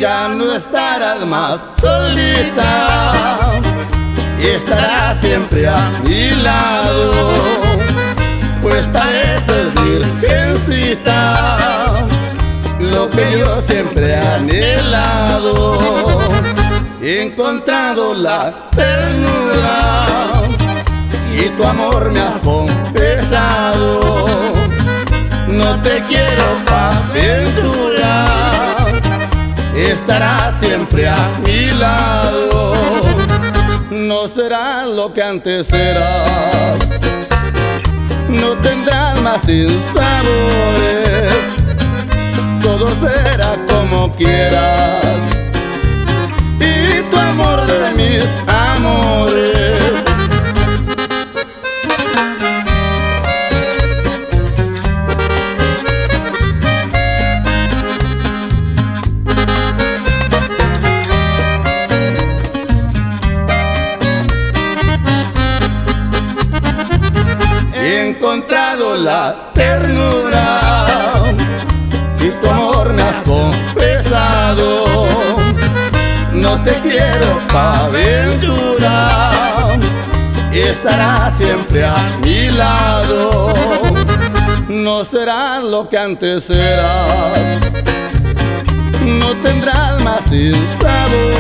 ya no estarás más solita y estarás siempre a mi lado, pues pareces virgencita, lo que yo siempre he anhelado. He encontrado la ternura y tu amor me has confesado. No te quiero pa' aventurar, estarás siempre a mi lado. No serás lo que antes eras, no tendrás más sinsabores, todo será como quieras y tu amor de mis amores. He encontrado la ternura y tu amor me has confesado. No te quiero pa' aventurar, estarás siempre a mi lado. No serás lo que antes eras, no tendrás más sinsabores,